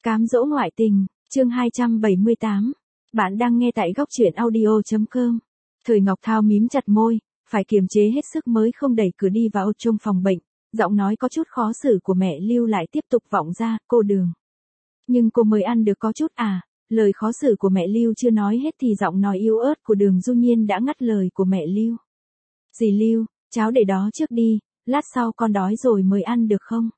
Cám dỗ ngoại tình, chương 278. Bạn đang nghe tại góc truyện audio.com. Thời Ngọc Thao mím chặt môi, phải kiềm chế hết sức mới không đẩy cửa đi vào trong phòng bệnh. Giọng nói có chút khó xử của mẹ Lưu lại tiếp tục vọng ra, cô Đường. Nhưng cô mới ăn được có chút à, lời khó xử của mẹ Lưu chưa nói hết thì giọng nói yếu ớt của Đường Du Nhiên đã ngắt lời của mẹ Lưu. Dì Lưu, cháu để đó trước đi, lát sau con đói rồi mới ăn được không?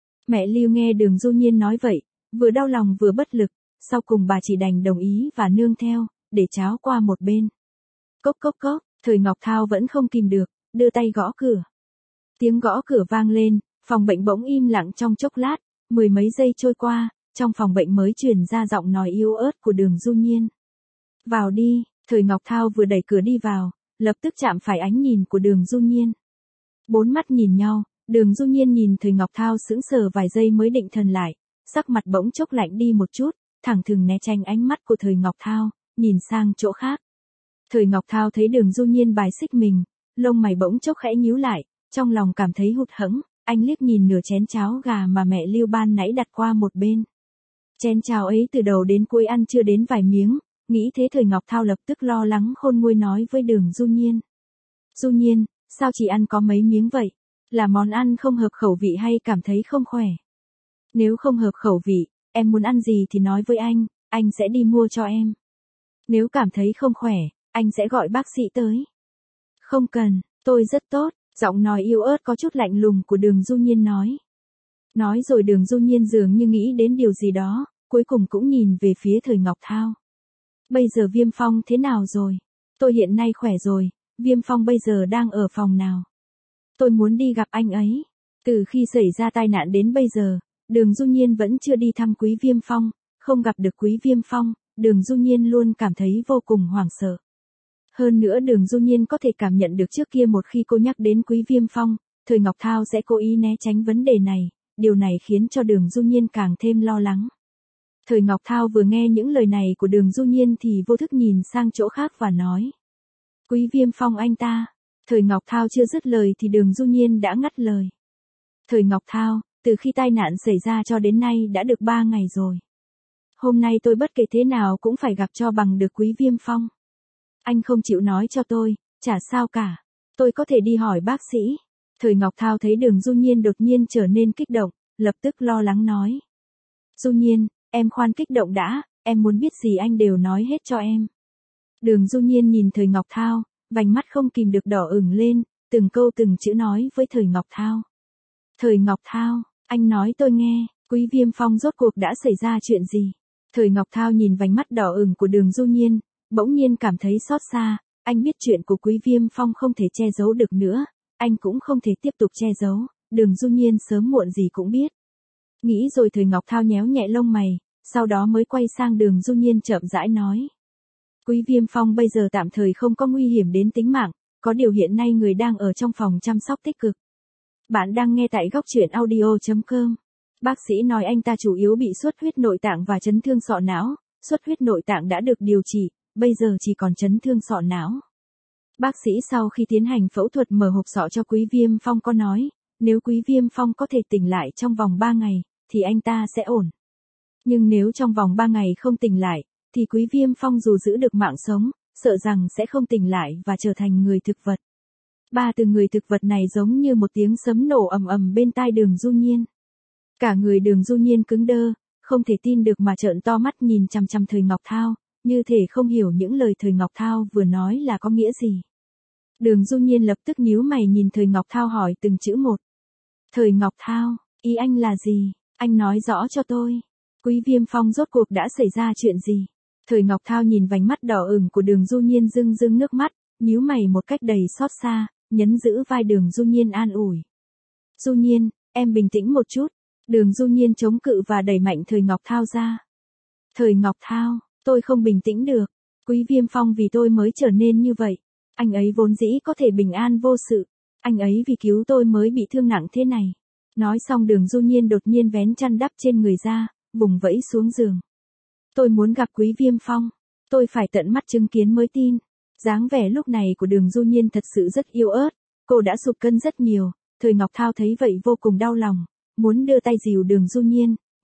Mẹ Lưu nghe Đường Du Nhiên nói vậy, vừa đau lòng vừa bất lực, sau cùng bà chỉ đành đồng ý và nương theo, để cháu qua một bên. Cốc cốc cốc, Thời Ngọc Thao vẫn không kìm được, đưa tay gõ cửa. Tiếng gõ cửa vang lên, phòng bệnh bỗng im lặng trong chốc lát, mười mấy giây trôi qua, trong phòng bệnh mới truyền ra giọng nói yếu ớt của Đường Du Nhiên. Vào đi, Thời Ngọc Thao vừa đẩy cửa đi vào, lập tức chạm phải ánh nhìn của Đường Du Nhiên. Bốn mắt nhìn nhau, Đường Du Nhiên nhìn Thời Ngọc Thao sững sờ vài giây mới định thần lại, sắc mặt bỗng chốc lạnh đi một chút, thẳng thừng né tránh ánh mắt của Thời Ngọc Thao, nhìn sang chỗ khác. Thời Ngọc Thao thấy Đường Du Nhiên bài xích mình, lông mày bỗng chốc khẽ nhíu lại, trong lòng cảm thấy hụt hẫng, anh liếc nhìn nửa chén cháo gà mà mẹ Lưu ban nãy đặt qua một bên. Chén cháo ấy từ đầu đến cuối ăn chưa đến vài miếng, nghĩ thế Thời Ngọc Thao lập tức lo lắng khôn nguôi nói với Đường Du Nhiên. Du Nhiên, sao chỉ ăn có mấy miếng vậy? Là món ăn không hợp khẩu vị hay cảm thấy không khỏe? Nếu không hợp khẩu vị, em muốn ăn gì thì nói với anh sẽ đi mua cho em. Nếu cảm thấy không khỏe, anh sẽ gọi bác sĩ tới. Không cần, tôi rất tốt, giọng nói yếu ớt có chút lạnh lùng của Đường Du Nhiên nói. Nói rồi Đường Du Nhiên dường như nghĩ đến điều gì đó, cuối cùng cũng nhìn về phía Thời Ngọc Thao. Bây giờ Viêm Phong thế nào rồi? Tôi hiện nay khỏe rồi, Viêm Phong bây giờ đang ở phòng nào? Tôi muốn đi gặp anh ấy. Từ khi xảy ra tai nạn đến bây giờ, Đường Du Nhiên vẫn chưa đi thăm Quý Viêm Phong, không gặp được Quý Viêm Phong, Đường Du Nhiên luôn cảm thấy vô cùng hoảng sợ. Hơn nữa Đường Du Nhiên có thể cảm nhận được trước kia một khi cô nhắc đến Quý Viêm Phong, Thời Ngọc Thao sẽ cố ý né tránh vấn đề này, điều này khiến cho Đường Du Nhiên càng thêm lo lắng. Thời Ngọc Thao vừa nghe những lời này của Đường Du Nhiên thì vô thức nhìn sang chỗ khác và nói. Quý Viêm Phong anh ta. Thời Ngọc Thao chưa dứt lời thì Đường Du Nhiên đã ngắt lời. Thời Ngọc Thao, từ khi tai nạn xảy ra cho đến nay đã được 3 ngày rồi. Hôm nay tôi bất kể thế nào cũng phải gặp cho bằng được Quý Viêm Phong. Anh không chịu nói cho tôi, chả sao cả. Tôi có thể đi hỏi bác sĩ. Thời Ngọc Thao thấy Đường Du Nhiên đột nhiên trở nên kích động, lập tức lo lắng nói. Du Nhiên, em khoan kích động đã, em muốn biết gì anh đều nói hết cho em. Đường Du Nhiên nhìn Thời Ngọc Thao, vành mắt không kìm được đỏ ửng lên, từng câu từng chữ nói với Thời Ngọc Thao. Thời Ngọc Thao, anh nói tôi nghe, Quý Viêm Phong rốt cuộc đã xảy ra chuyện gì? Thời Ngọc Thao nhìn vành mắt đỏ ửng của Đường Du Nhiên, bỗng nhiên cảm thấy xót xa, anh biết chuyện của Quý Viêm Phong không thể che giấu được nữa, anh cũng không thể tiếp tục che giấu, Đường Du Nhiên sớm muộn gì cũng biết. Nghĩ rồi Thời Ngọc Thao nhéo nhẹ lông mày, sau đó mới quay sang Đường Du Nhiên chậm rãi nói. Quý Viêm Phong bây giờ tạm thời không có nguy hiểm đến tính mạng, có điều hiện nay người đang ở trong phòng chăm sóc tích cực. Bạn đang nghe tại góc truyện audio.com. Bác sĩ nói anh ta chủ yếu bị xuất huyết nội tạng và chấn thương sọ não, xuất huyết nội tạng đã được điều trị, bây giờ chỉ còn chấn thương sọ não. Bác sĩ sau khi tiến hành phẫu thuật mở hộp sọ cho Quý Viêm Phong có nói, nếu Quý Viêm Phong có thể tỉnh lại trong vòng 3 ngày, thì anh ta sẽ ổn. Nhưng nếu trong vòng 3 ngày không tỉnh lại, thì Quý Viêm Phong dù giữ được mạng sống, sợ rằng sẽ không tỉnh lại và trở thành người thực vật. Ba từ người thực vật này giống như một tiếng sấm nổ ầm ầm bên tai Đường Du Nhiên. Cả người Đường Du Nhiên cứng đơ, không thể tin được mà trợn to mắt nhìn chằm chằm Thời Ngọc Thao, như thể không hiểu những lời Thời Ngọc Thao vừa nói là có nghĩa gì. Đường Du Nhiên lập tức nhíu mày nhìn Thời Ngọc Thao hỏi từng chữ một. Thời Ngọc Thao, ý anh là gì? Anh nói rõ cho tôi. Quý Viêm Phong rốt cuộc đã xảy ra chuyện gì? Thời Ngọc Thao nhìn vành mắt đỏ ửng của Đường Du Nhiên rưng rưng nước mắt, nhíu mày một cách đầy xót xa, nhấn giữ vai Đường Du Nhiên an ủi. Du Nhiên, em bình tĩnh một chút. Đường Du Nhiên chống cự và đẩy mạnh Thời Ngọc Thao ra. Thời Ngọc Thao, tôi không bình tĩnh được. Quý Viêm Phong vì tôi mới trở nên như vậy. Anh ấy vốn dĩ có thể bình an vô sự. Anh ấy vì cứu tôi mới bị thương nặng thế này. Nói xong Đường Du Nhiên đột nhiên vén chăn đắp trên người ra, vùng vẫy xuống giường. Tôi muốn gặp Quý Viêm Phong. Tôi phải tận mắt chứng kiến mới tin. Dáng vẻ lúc này của Đường Du Nhiên thật sự rất yếu ớt. Cô đã sụt cân rất nhiều. Thời Ngọc Thao thấy vậy vô cùng đau lòng. Muốn đưa tay dìu Đường Du Nhiên,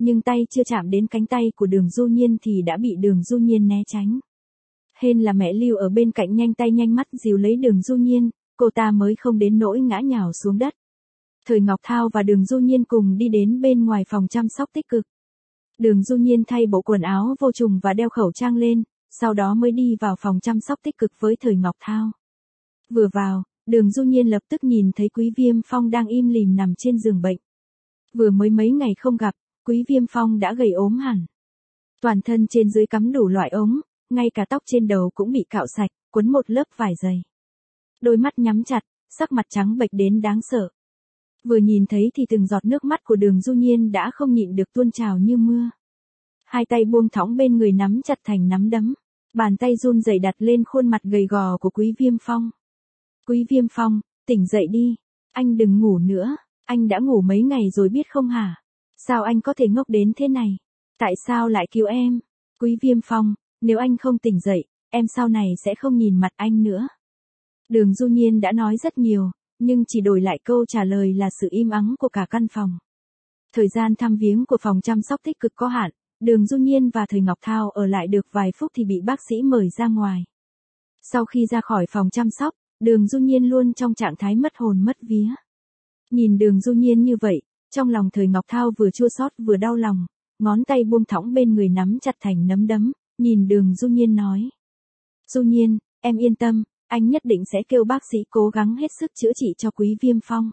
Nhưng tay chưa chạm đến cánh tay của Đường Du Nhiên thì đã bị Đường Du Nhiên né tránh. Hên là mẹ Lưu ở bên cạnh nhanh tay nhanh mắt dìu lấy Đường Du Nhiên, cô ta mới không đến nỗi ngã nhào xuống đất. Thời Ngọc Thao và Đường Du Nhiên cùng đi đến bên ngoài phòng chăm sóc tích cực. Đường Du Nhiên thay bộ quần áo vô trùng và đeo khẩu trang lên, sau đó mới đi vào phòng chăm sóc tích cực với Thời Ngọc Thao. Vừa vào, Đường Du Nhiên lập tức nhìn thấy Quý Viêm Phong đang im lìm nằm trên giường bệnh. Vừa mới mấy ngày không gặp, Quý Viêm Phong đã gầy ốm hẳn. Toàn thân trên dưới cắm đủ loại ống, ngay cả tóc trên đầu cũng bị cạo sạch, quấn một lớp vải dày. Đôi mắt nhắm chặt, sắc mặt trắng bệch đến đáng sợ. Vừa nhìn thấy thì từng giọt nước mắt của Đường Du Nhiên đã không nhịn được tuôn trào như mưa. Hai tay buông thõng bên người nắm chặt thành nắm đấm, bàn tay run rẩy đặt lên khuôn mặt gầy gò của Quý Viêm Phong. Quý Viêm Phong, tỉnh dậy đi, anh đừng ngủ nữa, anh đã ngủ mấy ngày rồi biết không hả? Sao anh có thể ngốc đến thế này? Tại sao lại cứu em? Quý Viêm Phong, nếu anh không tỉnh dậy, em sau này sẽ không nhìn mặt anh nữa. Đường Du Nhiên đã nói rất nhiều, nhưng chỉ đổi lại câu trả lời là sự im ắng của cả căn phòng. Thời gian thăm viếng của phòng chăm sóc tích cực có hạn, Đường Du Nhiên và Thời Ngọc Thao ở lại được vài phút thì bị bác sĩ mời ra ngoài. Sau khi ra khỏi phòng chăm sóc, Đường Du Nhiên luôn trong trạng thái mất hồn mất vía. Nhìn Đường Du Nhiên như vậy, trong lòng Thời Ngọc Thao vừa chua xót vừa đau lòng, ngón tay buông thõng bên người nắm chặt thành nắm đấm, nhìn Đường Du Nhiên nói. Du Nhiên, em yên tâm, anh nhất định sẽ kêu bác sĩ cố gắng hết sức chữa trị cho Quý Viêm Phong.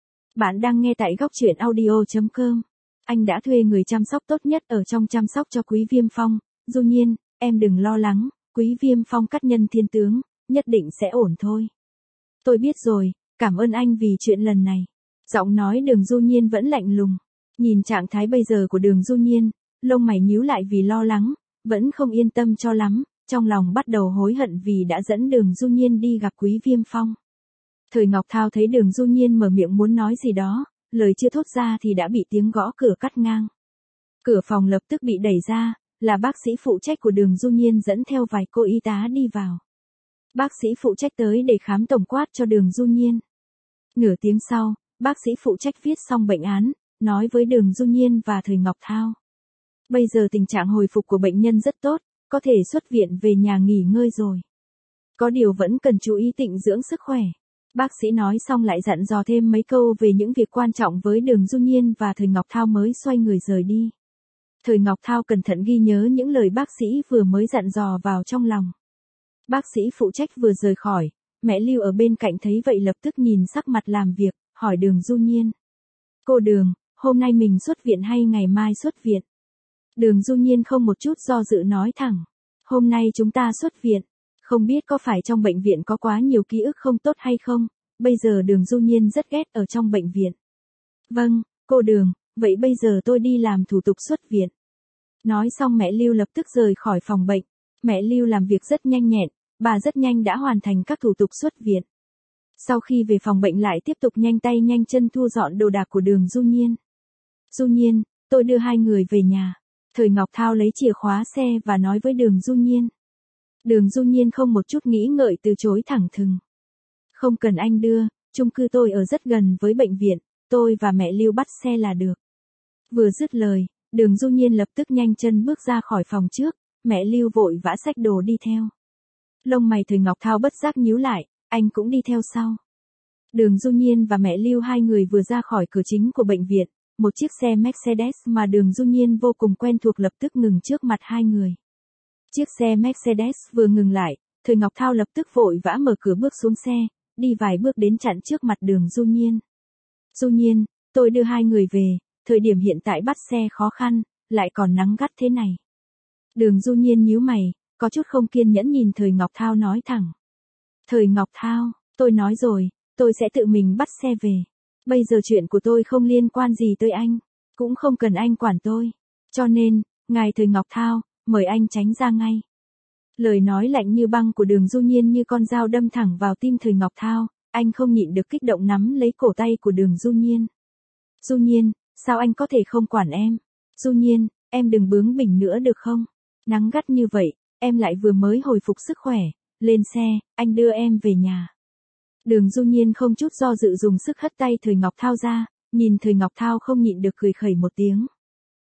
Bạn đang nghe tại góc truyện audio.com. Anh đã thuê người chăm sóc tốt nhất ở trong chăm sóc cho Quý Viêm Phong. Du Nhiên, em đừng lo lắng, Quý Viêm Phong cắt nhân thiên tướng, nhất định sẽ ổn thôi. Tôi biết rồi, cảm ơn anh vì chuyện lần này. Giọng nói Đường Du Nhiên vẫn lạnh lùng. Nhìn trạng thái bây giờ của Đường Du Nhiên, lông mày nhíu lại vì lo lắng, vẫn không yên tâm cho lắm, trong lòng bắt đầu hối hận vì đã dẫn Đường Du Nhiên đi gặp Quý Viêm Phong. Thời Ngọc Thao thấy Đường Du Nhiên mở miệng muốn nói gì đó, lời chưa thốt ra thì đã bị tiếng gõ cửa cắt ngang. Cửa phòng lập tức bị đẩy ra, là bác sĩ phụ trách của Đường Du Nhiên dẫn theo vài cô y tá đi vào. Bác sĩ phụ trách tới để khám tổng quát cho Đường Du Nhiên. Nửa tiếng sau, bác sĩ phụ trách viết xong bệnh án, nói với Đường Du Nhiên và Thời Ngọc Thao. Bây giờ tình trạng hồi phục của bệnh nhân rất tốt, có thể xuất viện về nhà nghỉ ngơi rồi. Có điều vẫn cần chú ý tịnh dưỡng sức khỏe. Bác sĩ nói xong lại dặn dò thêm mấy câu về những việc quan trọng với Đường Du Nhiên và Thời Ngọc Thao mới xoay người rời đi. Thời Ngọc Thao cẩn thận ghi nhớ những lời bác sĩ vừa mới dặn dò vào trong lòng. Bác sĩ phụ trách vừa rời khỏi, mẹ Lưu ở bên cạnh thấy vậy lập tức nhìn sắc mặt làm việc, hỏi Đường Du Nhiên. Cô Đường, hôm nay mình xuất viện hay ngày mai xuất viện? Đường Du Nhiên không một chút do dự nói thẳng. Hôm nay chúng ta xuất viện. Không biết có phải trong bệnh viện có quá nhiều ký ức không tốt hay không, bây giờ Đường Du Nhiên rất ghét ở trong bệnh viện. Vâng, cô Đường, vậy bây giờ tôi đi làm thủ tục xuất viện. Nói xong mẹ Lưu lập tức rời khỏi phòng bệnh. Mẹ Lưu làm việc rất nhanh nhẹn, bà rất nhanh đã hoàn thành các thủ tục xuất viện. Sau khi về phòng bệnh lại tiếp tục nhanh tay nhanh chân thu dọn đồ đạc của Đường Du Nhiên. Du Nhiên, tôi đưa hai người về nhà. Thời Ngọc Thao lấy chìa khóa xe và nói với Đường Du Nhiên. Đường Du Nhiên không một chút nghĩ ngợi từ chối thẳng thừng. Không cần anh đưa, chung cư tôi ở rất gần với bệnh viện, tôi và mẹ Lưu bắt xe là được. Vừa dứt lời, Đường Du Nhiên lập tức nhanh chân bước ra khỏi phòng trước, mẹ Lưu vội vã xách đồ đi theo. Lông mày Thời Ngọc Thao bất giác nhíu lại, anh cũng đi theo sau. Đường Du Nhiên và mẹ Lưu hai người vừa ra khỏi cửa chính của bệnh viện, một chiếc xe Mercedes mà Đường Du Nhiên vô cùng quen thuộc lập tức ngừng trước mặt hai người. Chiếc xe Mercedes vừa ngừng lại, Thời Ngọc Thao lập tức vội vã mở cửa bước xuống xe, đi vài bước đến chặn trước mặt Đường Du Nhiên. Du Nhiên, tôi đưa hai người về, thời điểm hiện tại bắt xe khó khăn, lại còn nắng gắt thế này. Đường Du Nhiên nhíu mày, có chút không kiên nhẫn nhìn Thời Ngọc Thao nói thẳng. Thời Ngọc Thao, tôi nói rồi, tôi sẽ tự mình bắt xe về. Bây giờ chuyện của tôi không liên quan gì tới anh, cũng không cần anh quản tôi. Cho nên, ngài Thời Ngọc Thao, mời anh tránh ra ngay. Lời nói lạnh như băng của Đường Du Nhiên như con dao đâm thẳng vào tim Thời Ngọc Thao, anh không nhịn được kích động nắm lấy cổ tay của Đường Du Nhiên. Du Nhiên, sao anh có thể không quản em? Du Nhiên, em đừng bướng bỉnh nữa được không? Nắng gắt như vậy, em lại vừa mới hồi phục sức khỏe, lên xe, anh đưa em về nhà. Đường Du Nhiên không chút do dự dùng sức hất tay Thời Ngọc Thao ra, nhìn Thời Ngọc Thao không nhịn được cười khẩy một tiếng.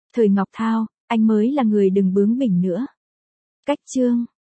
Thời Ngọc Thao, anh mới là người đừng bướng bỉnh nữa. Cách chương